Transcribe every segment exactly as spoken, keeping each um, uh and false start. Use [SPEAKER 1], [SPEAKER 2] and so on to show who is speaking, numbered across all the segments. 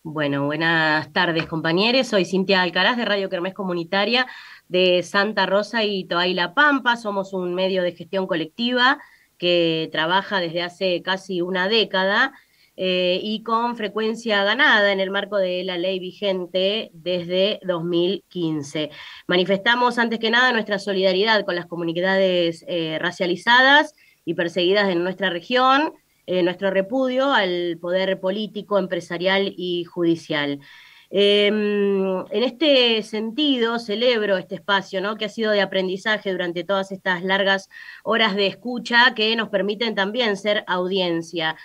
[SPEAKER 1] Bueno, buenas tardes, compañeros. Soy Cintia Alcaraz de Radio Kermés Comunitaria de Santa Rosa y Toay La Pampa. Somos un medio de gestión colectiva que trabaja desde hace casi una década eh, y con frecuencia ganada en el marco de la ley vigente desde dos mil quince. Manifestamos antes que nada nuestra solidaridad con las comunidades eh, racializadas y perseguidas en nuestra región, eh, nuestro repudio al poder político, empresarial y judicial. Eh, en este sentido, celebro este espacio, ¿no?, que ha sido de aprendizaje durante todas estas largas horas de escucha que nos permiten también ser audiencia.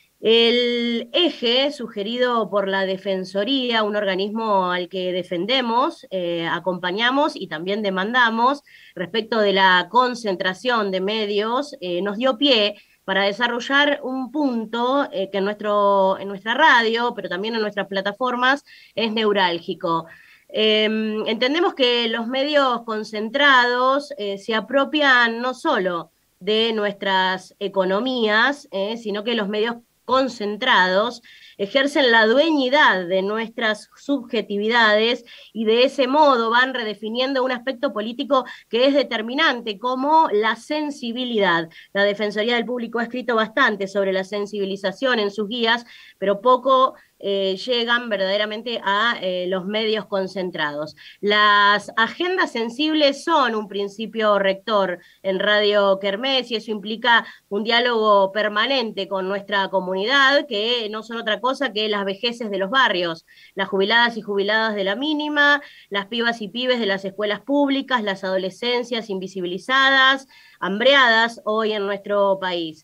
[SPEAKER 1] El eje sugerido por la Defensoría, un organismo al que defendemos, eh, acompañamos y también demandamos respecto de la concentración de medios, eh, nos dio pie para desarrollar un punto eh, que en, nuestro, en nuestra radio, pero también en nuestras plataformas, es neurálgico. Eh, entendemos que los medios concentrados eh, se apropian no solo de nuestras economías, eh, sino que los medios concentrados ejercen la dueñidad de nuestras subjetividades y de ese modo van redefiniendo un aspecto político que es determinante, como la sensibilidad. La Defensoría del Público ha escrito bastante sobre la sensibilización en sus guías, pero poco eh, llegan verdaderamente a eh, los medios concentrados. Las agendas sensibles son un principio rector en Radio Kermés y eso implica un diálogo permanente con nuestra comunidad, que no son otra cosa que las vejeces de los barrios, las jubiladas y jubiladas de la mínima, las pibas y pibes de las escuelas públicas, las adolescencias invisibilizadas, hambreadas hoy en nuestro país.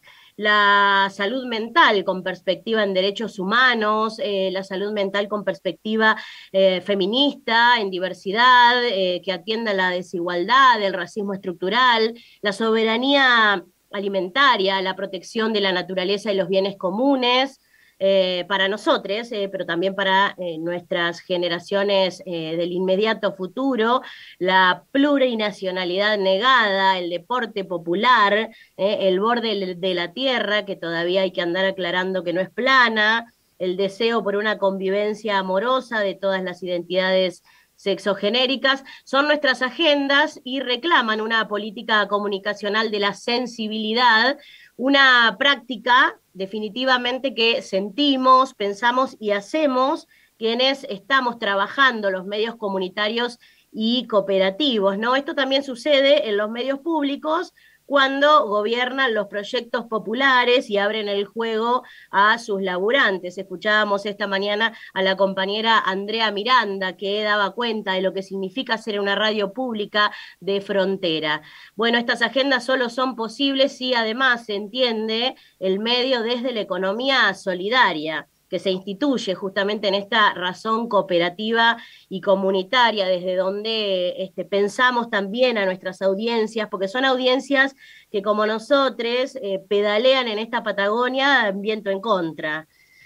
[SPEAKER 1] La salud mental con perspectiva en derechos humanos, eh, la salud mental con perspectiva eh, feminista, en diversidad, eh, que atienda la desigualdad, el racismo estructural, la soberanía alimentaria, la protección de la naturaleza y los bienes comunes, eh, para nosotros, eh, pero también para eh, nuestras generaciones eh, del inmediato futuro, la plurinacionalidad negada, el deporte popular, eh, el borde de la tierra, que todavía hay que andar aclarando que no es plana, el deseo por una convivencia amorosa de todas las identidades sexogenéricas, son nuestras agendas y reclaman una política comunicacional de la sensibilidad, una práctica definitivamente que sentimos, pensamos y hacemos quienes estamos trabajando los medios comunitarios y cooperativos, ¿no? Esto también sucede en los medios públicos cuando gobiernan los proyectos populares y abren el juego a sus laburantes. Escuchábamos esta mañana a la compañera Andrea Miranda, que daba cuenta de lo que significa ser una radio pública de frontera. Bueno, estas agendas solo son posibles si además se entiende el medio desde la economía solidaria, que se instituye justamente en esta razón cooperativa y comunitaria, desde donde este, pensamos también a nuestras audiencias, porque son audiencias que como nosotros eh, pedalean en esta Patagonia en viento en contra.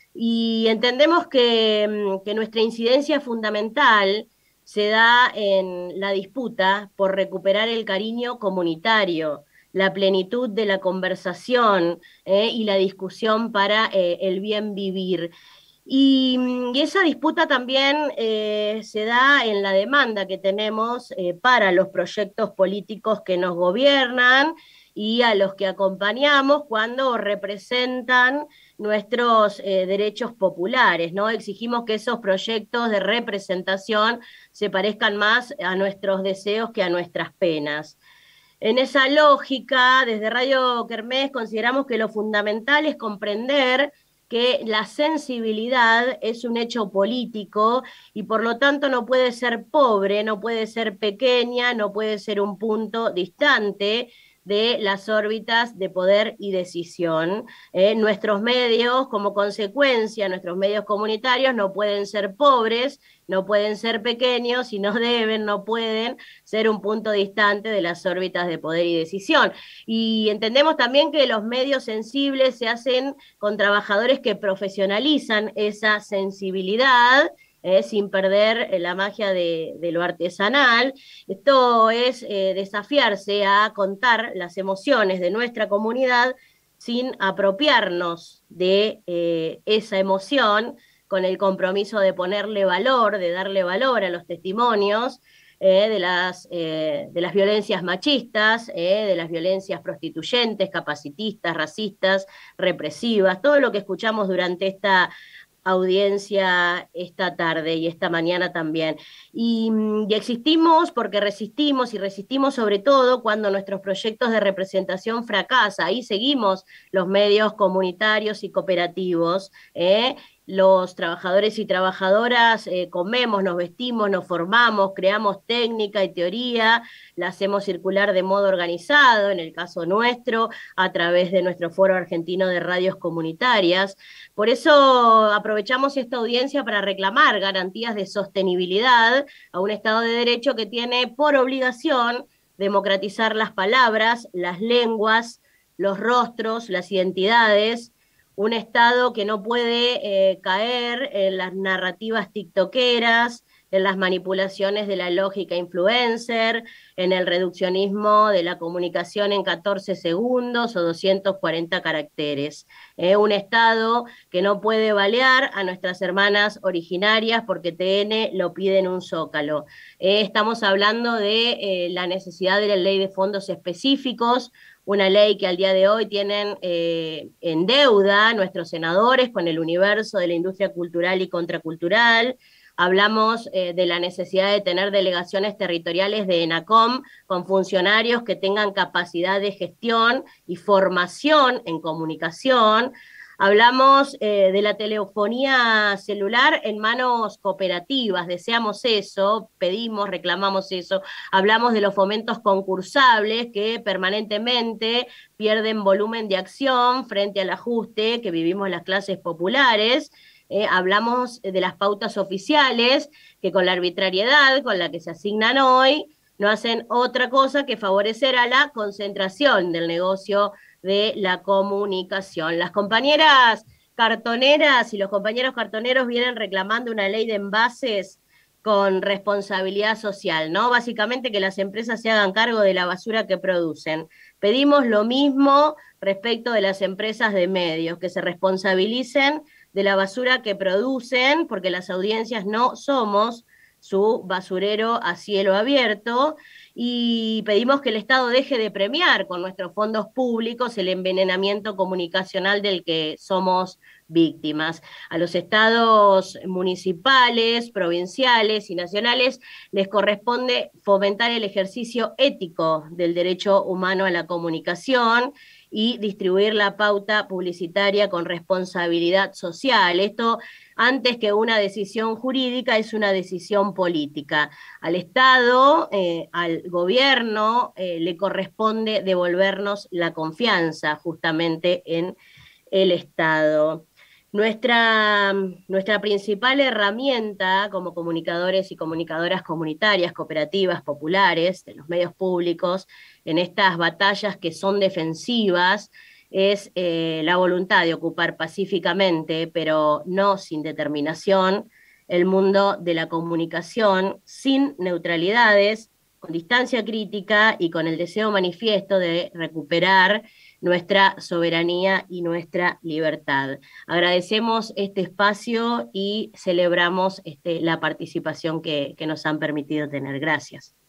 [SPEAKER 1] Y entendemos que, mm, que nuestra incidencia fundamental se da en la disputa por recuperar el cariño comunitario, la plenitud de la conversación eh, y la discusión para eh, el bien vivir. Y, y, esa disputa también eh, se da en la demanda que tenemos eh, para los proyectos políticos que nos gobiernan y a los que acompañamos cuando representan nuestros eh, derechos populares, ¿no? Exigimos que esos proyectos de representación se parezcan más a nuestros deseos que a nuestras penas. En esa lógica, desde Radio Kermés consideramos que lo fundamental es comprender que la sensibilidad es un hecho político y por lo tanto no puede ser pobre, no puede ser pequeña, no puede ser un punto distante de las órbitas de poder y decisión. Eh, nuestros medios, como consecuencia, nuestros medios comunitarios no pueden ser pobres, no pueden ser pequeños y no deben, no pueden ser un punto distante de las órbitas de poder y decisión. Y entendemos también que los medios sensibles se hacen con trabajadores que profesionalizan esa sensibilidad, eh, sin perder eh, la magia de, de lo artesanal. Esto es eh, desafiarse a contar las emociones de nuestra comunidad sin apropiarnos de eh, esa emoción, con el compromiso de ponerle valor, de darle valor a los testimonios, eh, de, las, eh, de las violencias machistas, eh, de las violencias prostituyentes, capacitistas, racistas, represivas, todo lo que escuchamos durante esta audiencia esta tarde y esta mañana también. Y, y, existimos porque resistimos y resistimos sobre todo cuando nuestros proyectos de representación fracasan. Ahí seguimos los medios comunitarios y cooperativos, ¿eh? Los trabajadores y trabajadoras eh, comemos, nos vestimos, nos formamos, creamos técnica y teoría, la hacemos circular de modo organizado, en el caso nuestro, a través de nuestro Foro Argentino de Radios Comunitarias. Por eso aprovechamos esta audiencia para reclamar garantías de sostenibilidad a un Estado de Derecho que tiene por obligación democratizar las palabras, las lenguas, los rostros, las identidades, un Estado que no puede eh, caer en las narrativas tiktokeras, en las manipulaciones de la lógica influencer, en el reduccionismo de la comunicación en catorce segundos o doscientos cuarenta caracteres. Eh, un Estado que no puede balear a nuestras hermanas originarias porque T N lo pide en un zócalo. Eh, estamos hablando de eh, la necesidad de la ley de fondos específicos, una ley que al día de hoy tienen eh, en deuda nuestros senadores con el universo de la industria cultural y contracultural. Hablamos eh, de la necesidad de tener delegaciones territoriales de ENACOM con funcionarios que tengan capacidad de gestión y formación en comunicación. Hablamos eh, de la telefonía celular en manos cooperativas, deseamos eso, pedimos, reclamamos eso. Hablamos de los fomentos concursables que permanentemente pierden volumen de acción frente al ajuste que vivimos las clases populares. Eh, hablamos de las pautas oficiales que con la arbitrariedad con la que se asignan hoy no hacen otra cosa que favorecer a la concentración del negocio de la comunicación. Las compañeras cartoneras y los compañeros cartoneros vienen reclamando una ley de envases con responsabilidad social, ¿no? Básicamente que las empresas se hagan cargo de la basura que producen. Pedimos lo mismo respecto de las empresas de medios, que se responsabilicen de la basura que producen, porque las audiencias no somos su basurero a cielo abierto, y pedimos que el Estado deje de premiar con nuestros fondos públicos el envenenamiento comunicacional del que somos víctimas. A los estados municipales, provinciales y nacionales les corresponde fomentar el ejercicio ético del derecho humano a la comunicación y distribuir la pauta publicitaria con responsabilidad social. Esto, antes que una decisión jurídica, es una decisión política. Al Estado, eh, al gobierno, eh, le corresponde devolvernos la confianza justamente en el Estado. Nuestra, nuestra principal herramienta como comunicadores y comunicadoras comunitarias, cooperativas, populares, de los medios públicos, en estas batallas que son defensivas, es eh, la voluntad de ocupar pacíficamente, pero no sin determinación, el mundo de la comunicación, sin neutralidades, con distancia crítica y con el deseo manifiesto de recuperar nuestra soberanía y nuestra libertad. Agradecemos este espacio y celebramos este, la participación que, que nos han permitido tener. Gracias.